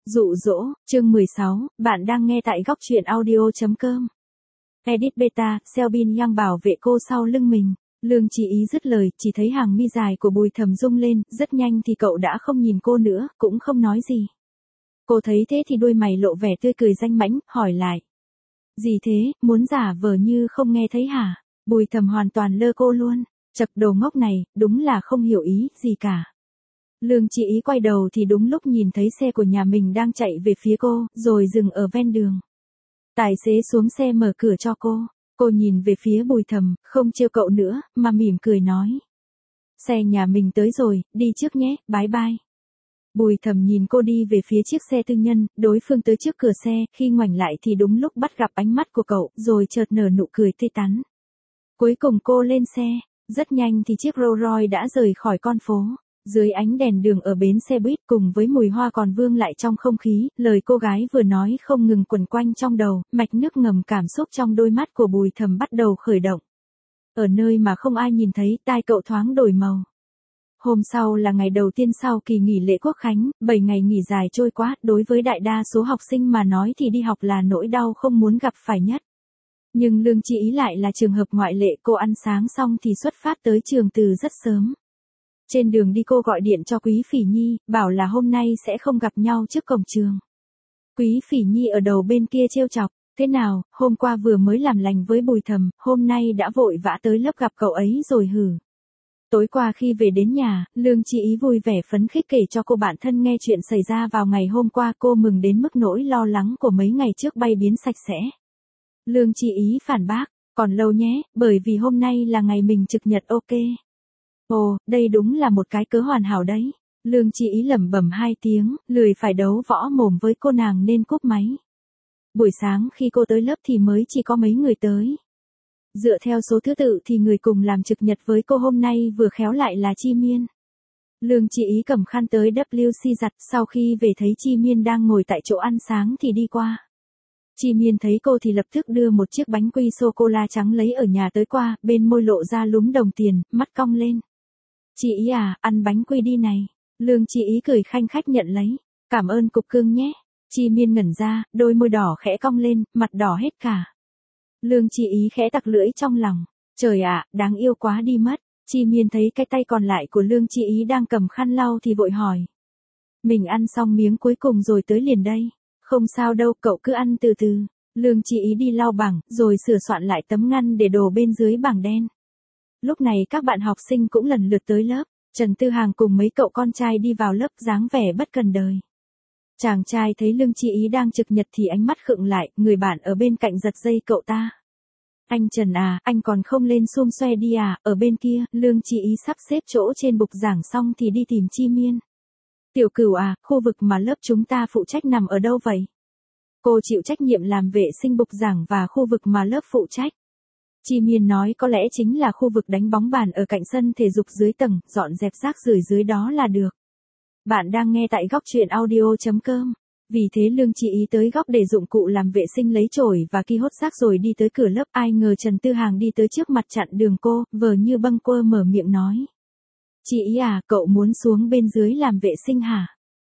Dụ dỗ, chương 16, bạn đang nghe tại góc truyện audio.com. Edit beta, Selbin Yang bảo vệ cô sau lưng mình. Lương Chí Ý dứt lời, chỉ thấy hàng mi dài của Bùi Thầm rung lên, rất nhanh thì cậu đã không nhìn cô nữa, cũng không nói gì. Cô thấy thế thì đôi mày lộ vẻ tươi cười danh mãnh, hỏi lại. Gì thế, muốn giả vờ như không nghe thấy hả? Bùi Thầm hoàn toàn lơ cô luôn. Chậc đồ ngốc này, đúng là không hiểu ý gì cả. Lương Chí Ý quay đầu thì đúng lúc nhìn thấy xe của nhà mình đang chạy về phía cô, rồi dừng ở ven đường. Tài xế xuống xe mở cửa cho cô. Cô nhìn về phía Bùi Thầm, không trêu cậu nữa, mà mỉm cười nói. Xe nhà mình tới rồi, đi trước nhé, bye bye. Bùi Thầm nhìn cô đi về phía chiếc xe tư nhân, đối phương tới trước cửa xe, khi ngoảnh lại thì đúng lúc bắt gặp ánh mắt của cậu, rồi chợt nở nụ cười tươi tắn. Cuối cùng cô lên xe, rất nhanh thì chiếc Rolls Royce đã rời khỏi con phố. Dưới ánh đèn đường ở bến xe buýt cùng với mùi hoa còn vương lại trong không khí, lời cô gái vừa nói không ngừng quẩn quanh trong đầu, mạch nước ngầm cảm xúc trong đôi mắt của Bùi Thầm bắt đầu khởi động. Ở nơi mà không ai nhìn thấy, tai cậu thoáng đổi màu. Hôm sau là ngày đầu tiên sau kỳ nghỉ lễ Quốc khánh, 7 ngày nghỉ dài trôi qua, đối với đại đa số học sinh mà nói thì đi học là nỗi đau không muốn gặp phải nhất. Nhưng Lương Chí Ý lại là trường hợp ngoại lệ, cô ăn sáng xong thì xuất phát tới trường từ rất sớm. Trên đường đi cô gọi điện cho Quý Phỉ Nhi, bảo là hôm nay sẽ không gặp nhau trước cổng trường. Quý Phỉ Nhi ở đầu bên kia trêu chọc, thế nào, hôm qua vừa mới làm lành với Bùi Thầm, hôm nay đã vội vã tới lớp gặp cậu ấy rồi hử. Tối qua khi về đến nhà, Lương Chí Ý vui vẻ phấn khích kể cho cô bạn thân nghe chuyện xảy ra vào ngày hôm qua, cô mừng đến mức nỗi lo lắng của mấy ngày trước bay biến sạch sẽ. Lương Chí Ý phản bác, còn lâu nhé, bởi vì hôm nay là ngày mình trực nhật ok. Ồ, đây đúng là một cái cớ hoàn hảo đấy. Lương Chí Ý lẩm bẩm 2 tiếng, lười phải đấu võ mồm với cô nàng nên cúp máy. Buổi sáng khi cô tới lớp thì mới chỉ có mấy người tới. Dựa theo số thứ tự thì người cùng làm trực nhật với cô hôm nay vừa khéo lại là Chi Miên. Lương Chí Ý cầm khăn tới WC giặt, sau khi về thấy Chi Miên đang ngồi tại chỗ ăn sáng thì đi qua. Chi Miên thấy cô thì lập tức đưa một chiếc bánh quy sô-cô-la trắng lấy ở nhà tới qua, bên môi lộ ra lúm đồng tiền, mắt cong lên. Chị Ý à, ăn bánh quy đi này. Lương Chí Ý cười khanh khách nhận lấy. Cảm ơn cục cưng nhé. Chi Miên ngẩn ra, đôi môi đỏ khẽ cong lên, mặt đỏ hết cả. Lương Chí Ý khẽ tặc lưỡi trong lòng. Trời ạ, đáng yêu quá đi mất. Chi Miên thấy cái tay còn lại của Lương Chí Ý đang cầm khăn lau thì vội hỏi. Mình ăn xong miếng cuối cùng rồi tới liền đây. Không sao đâu, cậu cứ ăn từ từ. Lương Chí Ý đi lau bảng, rồi sửa soạn lại tấm ngăn để đồ bên dưới bảng đen. Lúc này các bạn học sinh cũng lần lượt tới lớp. Trần Tư Hàng cùng mấy cậu con trai đi vào lớp dáng vẻ bất cần đời. Chàng trai thấy Lương Chí Ý đang trực nhật thì ánh mắt khựng lại, người bạn ở bên cạnh giật dây cậu ta. Anh Trần à, anh còn không lên xum xoe đi à, ở bên kia, Lương Chí Ý sắp xếp chỗ trên bục giảng xong thì đi tìm Chi Miên. Tiểu Cửu à, khu vực mà lớp chúng ta phụ trách nằm ở đâu vậy? Cô chịu trách nhiệm làm vệ sinh bục giảng và khu vực mà lớp phụ trách. Chi Miên nói có lẽ chính là khu vực đánh bóng bàn ở cạnh sân thể dục dưới tầng, dọn dẹp rác rưởi dưới đó là được. Bạn đang nghe tại góc truyện audio.com. Vì thế Lương Chí Ý tới góc để dụng cụ làm vệ sinh lấy chổi và ki hốt rác rồi đi tới cửa lớp, ai ngờ Trần Tư Hàng đi tới trước mặt chặn đường cô, vờ như bâng quơ mở miệng nói. Chị Ý à, cậu muốn xuống bên dưới làm vệ sinh hả?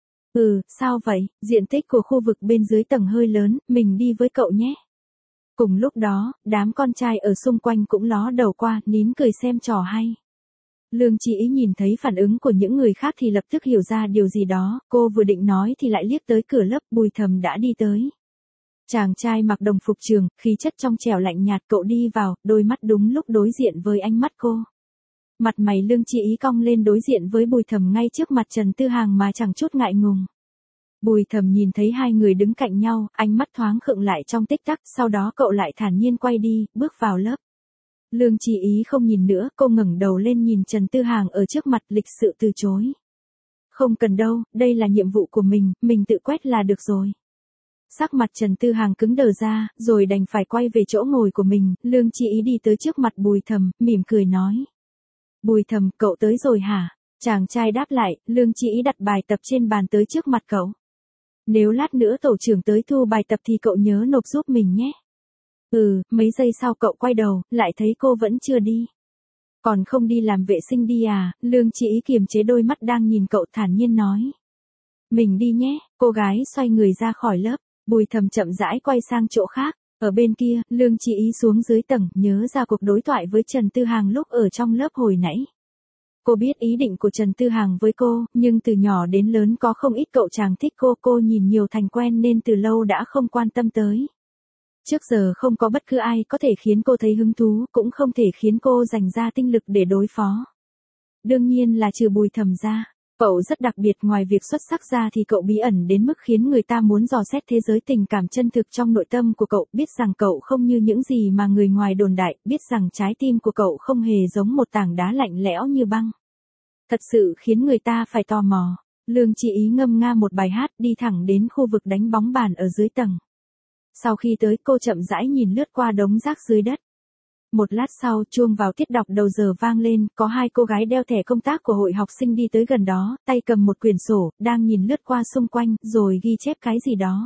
Ừ, sao vậy, diện tích của khu vực bên dưới tầng hơi lớn, mình đi với cậu nhé. Cùng lúc đó, đám con trai ở xung quanh cũng ló đầu qua, nín cười xem trò hay. Lương Chí Ý nhìn thấy phản ứng của những người khác thì lập tức hiểu ra điều gì đó, cô vừa định nói thì lại liếc tới cửa lớp, Bùi Thầm đã đi tới. Chàng trai mặc đồng phục trường, khí chất trong trẻo lạnh nhạt, cậu đi vào, đôi mắt đúng lúc đối diện với ánh mắt cô. Mặt mày Lương Chí Ý cong lên đối diện với Bùi Thầm ngay trước mặt Trần Tư Hàng mà chẳng chút ngại ngùng. Bùi Thầm nhìn thấy hai người đứng cạnh nhau, ánh mắt thoáng khựng lại trong tích tắc, sau đó cậu lại thản nhiên quay đi, bước vào lớp. Lương Chí Ý không nhìn nữa, cô ngẩng đầu lên nhìn Trần Tư Hàng ở trước mặt, lịch sự từ chối. Không cần đâu, đây là nhiệm vụ của mình tự quét là được rồi. Sắc mặt Trần Tư Hàng cứng đờ ra, rồi đành phải quay về chỗ ngồi của mình, Lương Chí Ý đi tới trước mặt Bùi Thầm, mỉm cười nói. Bùi Thầm, cậu tới rồi hả? Chàng trai đáp lại, Lương Chí Ý đặt bài tập trên bàn tới trước mặt cậu. Nếu lát nữa tổ trưởng tới thu bài tập thì cậu nhớ nộp giúp mình nhé. Ừ, mấy giây sau cậu quay đầu, lại thấy cô vẫn chưa đi. Còn không đi làm vệ sinh đi à? Lương Chí Ý kiềm chế đôi mắt đang nhìn cậu thản nhiên nói. Mình đi nhé, cô gái xoay người ra khỏi lớp, Bùi Thầm chậm rãi quay sang chỗ khác. Ở bên kia, Lương Chí Ý xuống dưới tầng, nhớ ra cuộc đối thoại với Trần Tư Hàng lúc ở trong lớp hồi nãy. Cô biết ý định của Trần Tư Hàng với cô, nhưng từ nhỏ đến lớn có không ít cậu chàng thích cô nhìn nhiều thành quen nên từ lâu đã không quan tâm tới. Trước giờ không có bất cứ ai có thể khiến cô thấy hứng thú, cũng không thể khiến cô dành ra tinh lực để đối phó. Đương nhiên là trừ Bùi Thầm ra. Cậu rất đặc biệt, ngoài việc xuất sắc ra thì cậu bí ẩn đến mức khiến người ta muốn dò xét thế giới tình cảm chân thực trong nội tâm của cậu, biết rằng cậu không như những gì mà người ngoài đồn đại, biết rằng trái tim của cậu không hề giống một tảng đá lạnh lẽo như băng. Thật sự khiến người ta phải tò mò. Lương Chí Ý ngâm nga một bài hát đi thẳng đến khu vực đánh bóng bàn ở dưới tầng. Sau khi tới cô chậm rãi nhìn lướt qua đống rác dưới đất. Một lát sau, chuông vào tiết đọc đầu giờ vang lên, có hai cô gái đeo thẻ công tác của hội học sinh đi tới gần đó, tay cầm một quyển sổ, đang nhìn lướt qua xung quanh, rồi ghi chép cái gì đó.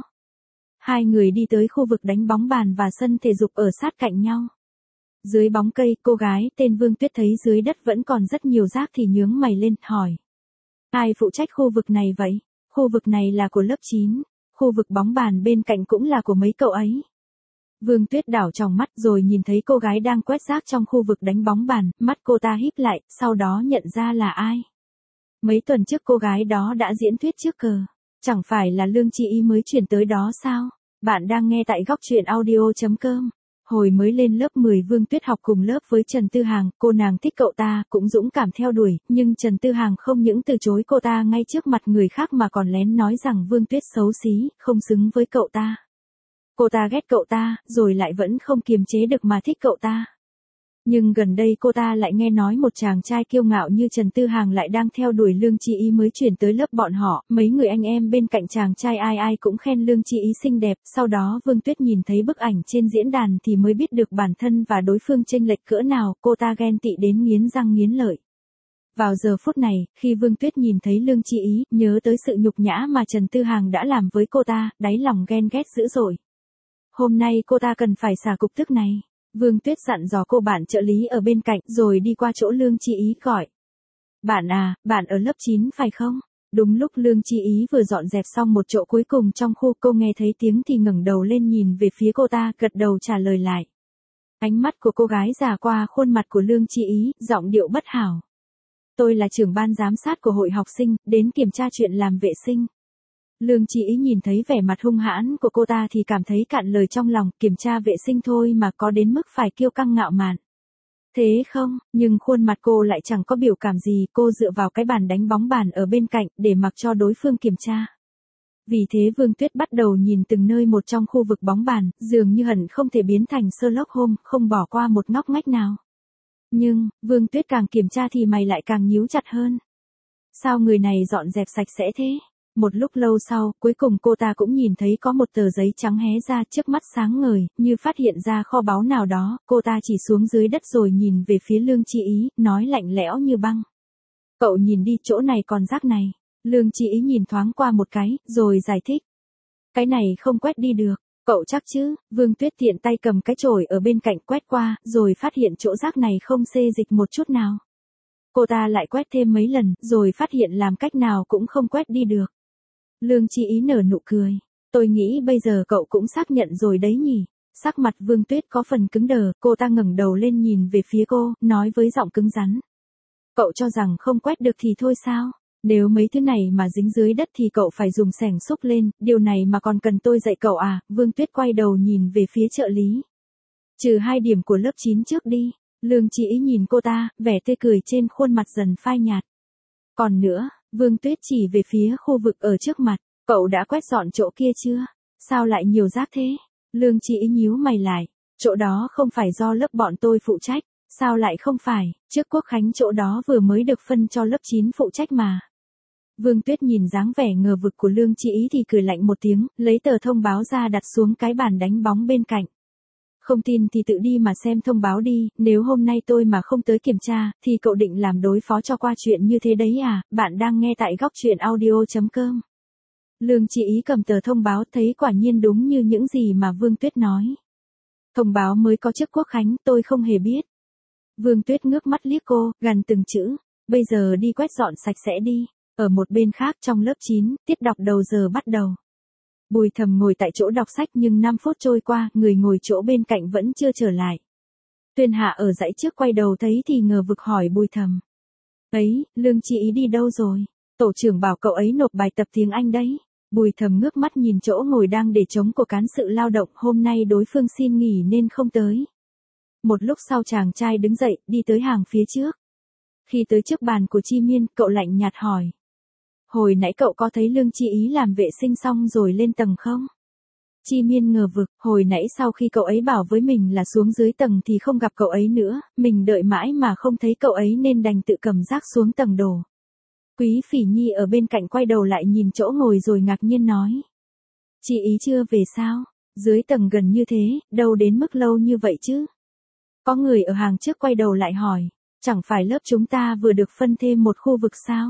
Hai người đi tới khu vực đánh bóng bàn và sân thể dục ở sát cạnh nhau. Dưới bóng cây, cô gái tên Vương Tuyết thấy dưới đất vẫn còn rất nhiều rác thì nhướng mày lên, hỏi. Ai phụ trách khu vực này vậy? Khu vực này là của lớp 9, khu vực bóng bàn bên cạnh cũng là của mấy cậu ấy. Vương Tuyết đảo tròng mắt rồi nhìn thấy cô gái đang quét rác trong khu vực đánh bóng bàn, mắt cô ta híp lại, sau đó nhận ra là ai. Mấy tuần trước cô gái đó đã diễn thuyết trước cờ. Chẳng phải là Lương Chí Ý mới chuyển tới đó sao? Bạn đang nghe tại góc truyện audio.com. Hồi mới lên lớp 10 Vương Tuyết học cùng lớp với Trần Tư Hàng, cô nàng thích cậu ta, cũng dũng cảm theo đuổi, nhưng Trần Tư Hàng không những từ chối cô ta ngay trước mặt người khác mà còn lén nói rằng Vương Tuyết xấu xí, không xứng với cậu ta. Cô ta ghét cậu ta, rồi lại vẫn không kiềm chế được mà thích cậu ta. Nhưng gần đây cô ta lại nghe nói một chàng trai kiêu ngạo như Trần Tư Hàng lại đang theo đuổi Lương Chí Ý mới chuyển tới lớp bọn họ, mấy người anh em bên cạnh chàng trai ai ai cũng khen Lương Chí Ý xinh đẹp, sau đó Vương Tuyết nhìn thấy bức ảnh trên diễn đàn thì mới biết được bản thân và đối phương chênh lệch cỡ nào, cô ta ghen tị đến nghiến răng nghiến lợi. Vào giờ phút này, khi Vương Tuyết nhìn thấy Lương Chí Ý, nhớ tới sự nhục nhã mà Trần Tư Hàng đã làm với cô ta, đáy lòng ghen ghét dữ dội. Hôm nay cô ta cần phải xả cục tức này. Vương Tuyết dặn dò cô bạn trợ lý ở bên cạnh rồi đi qua chỗ Lương Chí Ý gọi. Bạn à, bạn ở lớp 9 phải không? Đúng lúc Lương Chí Ý vừa dọn dẹp xong một chỗ cuối cùng trong khu, cô nghe thấy tiếng thì ngẩng đầu lên nhìn về phía cô ta, gật đầu trả lời lại. Ánh mắt của cô gái dà qua khuôn mặt của Lương Chí Ý, giọng điệu bất hảo. Tôi là trưởng ban giám sát của hội học sinh, đến kiểm tra chuyện làm vệ sinh. Lương Chí Ý nhìn thấy vẻ mặt hung hãn của cô ta thì cảm thấy cạn lời trong lòng, kiểm tra vệ sinh thôi mà có đến mức phải kiêu căng ngạo mạn. Thế không, nhưng khuôn mặt cô lại chẳng có biểu cảm gì, cô dựa vào cái bàn đánh bóng bàn ở bên cạnh để mặc cho đối phương kiểm tra. Vì thế Vương Tuyết bắt đầu nhìn từng nơi một trong khu vực bóng bàn, dường như hẳn không thể biến thành Sherlock Holmes, không bỏ qua một ngóc ngách nào. Nhưng, Vương Tuyết càng kiểm tra thì mày lại càng nhíu chặt hơn. Sao người này dọn dẹp sạch sẽ thế? Một lúc lâu sau, cuối cùng cô ta cũng nhìn thấy có một tờ giấy trắng hé ra, trước mắt sáng ngời, như phát hiện ra kho báu nào đó, cô ta chỉ xuống dưới đất rồi nhìn về phía Lương Chí Ý, nói lạnh lẽo như băng. Cậu nhìn đi, chỗ này còn rác này. Lương Chí Ý nhìn thoáng qua một cái, rồi giải thích. Cái này không quét đi được, cậu chắc chứ? Vương Tuyết tiện tay cầm cái chổi ở bên cạnh quét qua, rồi phát hiện chỗ rác này không xê dịch một chút nào. Cô ta lại quét thêm mấy lần, rồi phát hiện làm cách nào cũng không quét đi được. Lương Chí Ý nở nụ cười. Tôi nghĩ bây giờ cậu cũng xác nhận rồi đấy nhỉ. Sắc mặt Vương Tuyết có phần cứng đờ, cô ta ngẩng đầu lên nhìn về phía cô, nói với giọng cứng rắn. Cậu cho rằng không quét được thì thôi sao? Nếu mấy thứ này mà dính dưới đất thì cậu phải dùng xẻng xúc lên, điều này mà còn cần tôi dạy cậu à? Vương Tuyết quay đầu nhìn về phía trợ lý. Trừ 2 điểm của lớp 9 trước đi. Lương Chí Ý nhìn cô ta, vẻ tươi cười trên khuôn mặt dần phai nhạt. Còn nữa, Vương Tuyết chỉ về phía khu vực ở trước mặt, cậu đã quét dọn chỗ kia chưa? Sao lại nhiều rác thế? Lương Chí Ý nhíu mày lại, chỗ đó không phải do lớp bọn tôi phụ trách, sao lại không phải, trước Quốc Khánh chỗ đó vừa mới được phân cho lớp 9 phụ trách mà. Vương Tuyết nhìn dáng vẻ ngờ vực của Lương Chí Ý thì cười lạnh một tiếng, lấy tờ thông báo ra đặt xuống cái bàn đánh bóng bên cạnh. Không tin thì tự đi mà xem thông báo đi, nếu hôm nay tôi mà không tới kiểm tra, thì cậu định làm đối phó cho qua chuyện như thế đấy à? Bạn đang nghe tại góc truyện audio.com. Lương Chí Ý cầm tờ thông báo thấy quả nhiên đúng như những gì mà Vương Tuyết nói. Thông báo mới có trước Quốc Khánh, tôi không hề biết. Vương Tuyết ngước mắt liếc cô, gằn từng chữ. Bây giờ đi quét dọn sạch sẽ đi. Ở một bên khác trong lớp 9, tiết đọc đầu giờ bắt đầu. Bùi Thầm ngồi tại chỗ đọc sách nhưng 5 phút trôi qua, người ngồi chỗ bên cạnh vẫn chưa trở lại. Tuyên Hạ ở dãy trước quay đầu thấy thì ngờ vực hỏi Bùi Thầm. Ấy, Lương Chi Ý đi đâu rồi? Tổ trưởng bảo cậu ấy nộp bài tập tiếng Anh đấy. Bùi Thầm ngước mắt nhìn chỗ ngồi đang để trống của cán sự lao động, hôm nay đối phương xin nghỉ nên không tới. Một lúc sau chàng trai đứng dậy, đi tới hàng phía trước. Khi tới trước bàn của Chi Miên, cậu lạnh nhạt hỏi. Hồi nãy cậu có thấy Lương Chi Ý làm vệ sinh xong rồi lên tầng không? Chi Miên ngờ vực, hồi nãy sau khi cậu ấy bảo với mình là xuống dưới tầng thì không gặp cậu ấy nữa, mình đợi mãi mà không thấy cậu ấy nên đành tự cầm rác xuống tầng đổ. Quý Phỉ Nhi ở bên cạnh quay đầu lại nhìn chỗ ngồi rồi ngạc nhiên nói. Chị Ý chưa về sao? Dưới tầng gần như thế, đâu đến mức lâu như vậy chứ? Có người ở hàng trước quay đầu lại hỏi, chẳng phải lớp chúng ta vừa được phân thêm một khu vực sao?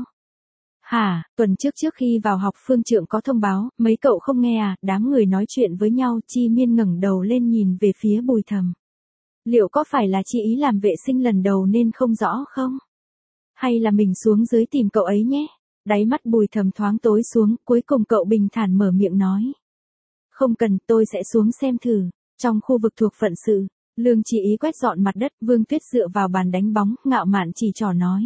Hả, tuần trước khi vào học Phương Trượng có thông báo, mấy cậu không nghe à? Đám người nói chuyện với nhau, Chi Miên ngẩng đầu lên nhìn về phía Bùi Thầm. Liệu có phải là chị Ý làm vệ sinh lần đầu nên không rõ không? Hay là mình xuống dưới tìm cậu ấy nhé? Đáy mắt Bùi Thầm thoáng tối xuống, cuối cùng cậu bình thản mở miệng nói. Không cần, tôi sẽ xuống xem thử. Trong khu vực thuộc phận sự, Lương Chi Ý quét dọn mặt đất, Vương Tuyết dựa vào bàn đánh bóng, ngạo mạn chỉ trỏ nói.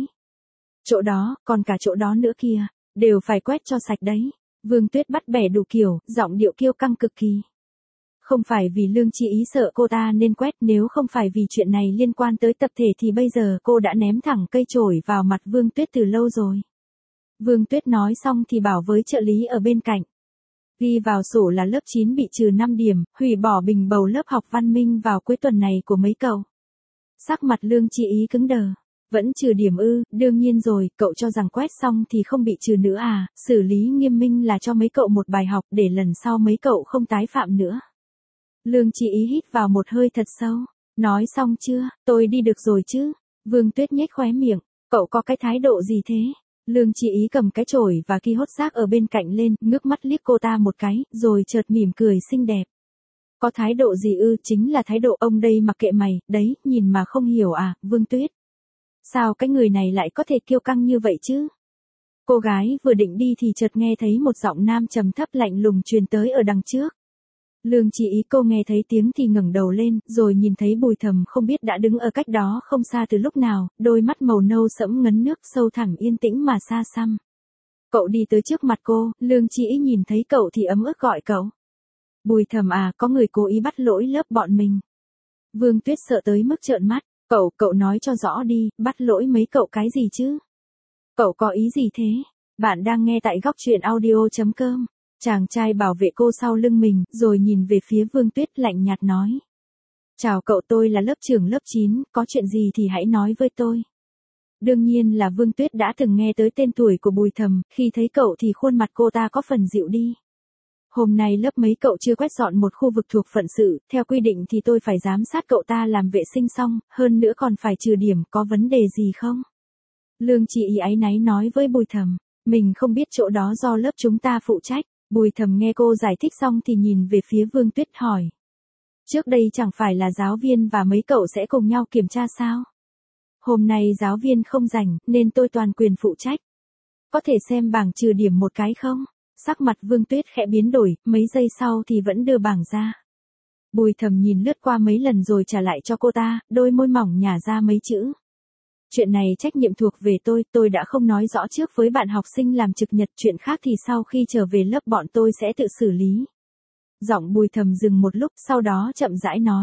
Chỗ đó, còn cả chỗ đó nữa kia, đều phải quét cho sạch đấy. Vương Tuyết bắt bẻ đủ kiểu, giọng điệu kiêu căng cực kỳ. Không phải vì Lương Chi Ý sợ cô ta nên quét, nếu không phải vì chuyện này liên quan tới tập thể thì bây giờ cô đã ném thẳng cây chổi vào mặt Vương Tuyết từ lâu rồi. Vương Tuyết nói xong thì bảo với trợ lý ở bên cạnh. Ghi vào sổ là lớp 9 bị trừ 5 điểm, hủy bỏ bình bầu lớp học văn minh vào cuối tuần này của mấy cậu. Sắc mặt Lương Chi Ý cứng đờ. Vẫn trừ điểm ư? Đương nhiên rồi, cậu cho rằng quét xong thì không bị trừ nữa à? Xử lý nghiêm minh là cho mấy cậu một bài học để lần sau mấy cậu không tái phạm nữa. Lương Chi Ý hít vào một hơi thật sâu. Nói xong chưa? Tôi đi được rồi chứ? Vương Tuyết nhếch khóe miệng. Cậu có cái thái độ gì thế? Lương Chi Ý cầm cái chổi và ki hốt rác ở bên cạnh lên, ngước mắt liếc cô ta một cái, rồi chợt mỉm cười xinh đẹp. Có thái độ gì ư? Chính là thái độ ông đây mặc kệ mày, đấy, nhìn mà không hiểu à, Vương Tuyết. Sao cái người này lại có thể kiêu căng như vậy chứ? Cô gái vừa định đi thì chợt nghe thấy một giọng nam trầm thấp lạnh lùng truyền tới ở đằng trước. Lương Chi Ý cô nghe thấy tiếng thì ngẩng đầu lên, rồi nhìn thấy Bùi Thầm không biết đã đứng ở cách đó không xa từ lúc nào, đôi mắt màu nâu sẫm ngấn nước sâu thẳm yên tĩnh mà xa xăm. Cậu đi tới trước mặt cô, Lương Chi Ý nhìn thấy cậu thì ấm ức gọi cậu. Bùi Thầm à, có người cố ý bắt lỗi lớp bọn mình. Vương Tuyết sợ tới mức trợn mắt. Cậu nói cho rõ đi, bắt lỗi mấy cậu cái gì chứ? Cậu có ý gì thế? Bạn đang nghe tại góc truyện audio.com. Chàng trai bảo vệ cô sau lưng mình, rồi nhìn về phía Vương Tuyết lạnh nhạt nói. Chào cậu, tôi là lớp trưởng lớp 9, có chuyện gì thì hãy nói với tôi. Đương nhiên là Vương Tuyết đã từng nghe tới tên tuổi của Bùi Thầm, khi thấy cậu thì khuôn mặt cô ta có phần dịu đi. Hôm nay lớp mấy cậu chưa quét dọn một khu vực thuộc phận sự, theo quy định thì tôi phải giám sát cậu ta làm vệ sinh xong, hơn nữa còn phải trừ điểm, có vấn đề gì không? Lương Chi Ý áy náy nói với Bùi Thầm, mình không biết chỗ đó do lớp chúng ta phụ trách. Bùi Thầm nghe cô giải thích xong thì nhìn về phía Vương Tuyết hỏi. Trước đây chẳng phải là giáo viên và mấy cậu sẽ cùng nhau kiểm tra sao? Hôm nay giáo viên không rảnh, nên tôi toàn quyền phụ trách. Có thể xem bảng trừ điểm một cái không? Sắc mặt Vương Tuyết khẽ biến đổi, mấy giây sau thì vẫn đưa bảng ra. Bùi Thầm nhìn lướt qua mấy lần rồi trả lại cho cô ta, đôi môi mỏng nhả ra mấy chữ. Chuyện này trách nhiệm thuộc về tôi đã không nói rõ trước với bạn học sinh làm trực nhật, chuyện khác thì sau khi trở về lớp bọn tôi sẽ tự xử lý. Giọng Bùi Thầm dừng một lúc, sau đó chậm rãi nói.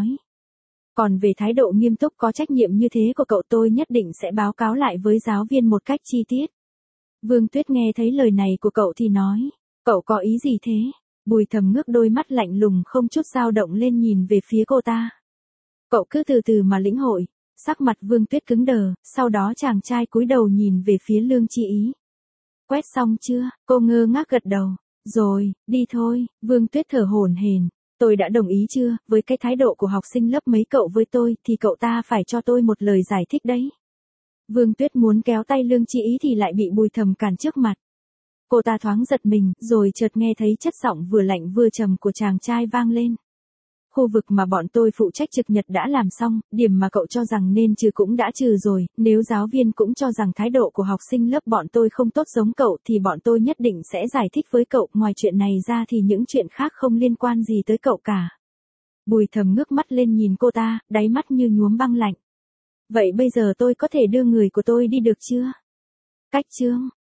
Còn về thái độ nghiêm túc có trách nhiệm như thế của cậu tôi nhất định sẽ báo cáo lại với giáo viên một cách chi tiết. Vương Tuyết nghe thấy lời này của cậu thì nói. Cậu có ý gì thế? Bùi Thầm ngước đôi mắt lạnh lùng không chút dao động lên nhìn về phía cô ta. Cậu cứ từ từ mà lĩnh hội. Sắc mặt Vương Tuyết cứng đờ, sau đó chàng trai cúi đầu nhìn về phía Lương Chi Ý. Quét xong chưa? Cô ngơ ngác gật đầu. Rồi, đi thôi. Vương Tuyết thở hổn hển. Tôi đã đồng ý chưa? Với cái thái độ của học sinh lớp mấy cậu với tôi thì cậu ta phải cho tôi một lời giải thích đấy. Vương Tuyết muốn kéo tay Lương Chi Ý thì lại bị Bùi Thầm cản trước mặt. Cô ta thoáng giật mình, rồi chợt nghe thấy chất giọng vừa lạnh vừa trầm của chàng trai vang lên. khu vực mà bọn tôi phụ trách trực nhật đã làm xong, điểm mà cậu cho rằng nên trừ cũng đã trừ rồi, nếu giáo viên cũng cho rằng thái độ của học sinh lớp bọn tôi không tốt giống cậu thì bọn tôi nhất định sẽ giải thích với cậu, ngoài chuyện này ra thì những chuyện khác không liên quan gì tới cậu cả. Bùi Thầm ngước mắt lên nhìn cô ta, đáy mắt như nhuốm băng lạnh. Vậy bây giờ tôi có thể đưa người của tôi đi được chưa? Cách chương